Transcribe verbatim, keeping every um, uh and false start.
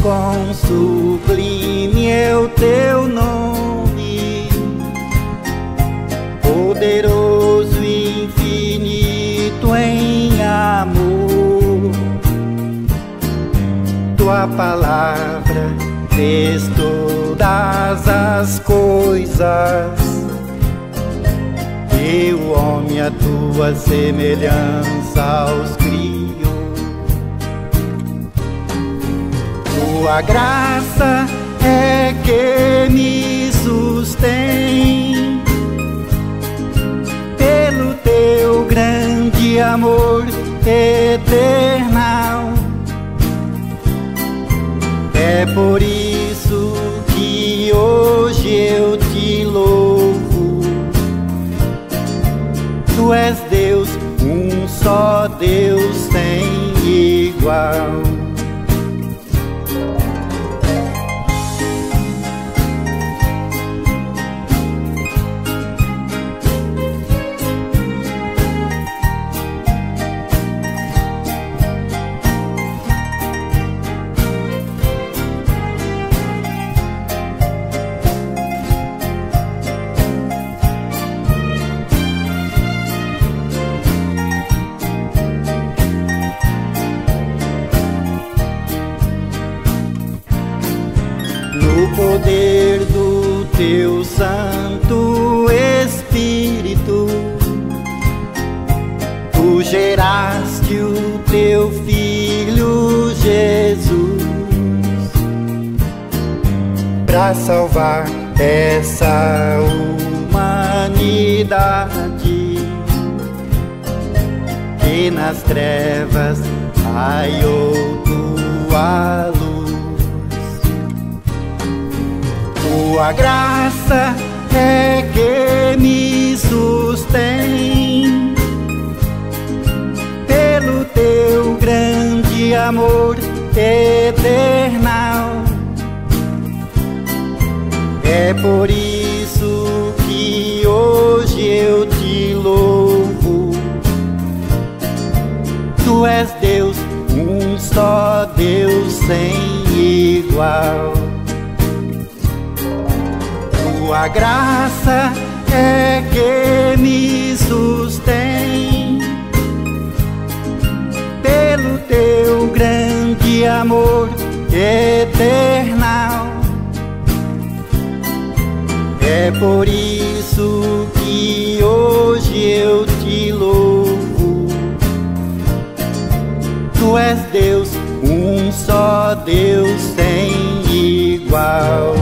quão sublime é o teu nome, poderoso e infinito em amor. Tua palavra fez todas as coisas, e o homem a tua semelhança os criou. Tua graça é que me sustém, pelo teu grande amor eternal. É por isso que hoje eu te louvo. Tu és Deus, um só Deus sem igual. No poder do teu Santo Espírito, tu geraste o teu Filho Jesus, para salvar essa humanidade que nas trevas raiou tua luz. Tua graça é que me sustém, pelo teu grande amor eternal. É por isso que hoje eu te louvo. Tu és Deus, um só Deus sem igual. Tua graça é que me sustém, pelo teu grande amor eternal. É por isso que hoje eu te louvo. Tu és Deus, um só Deus sem igual.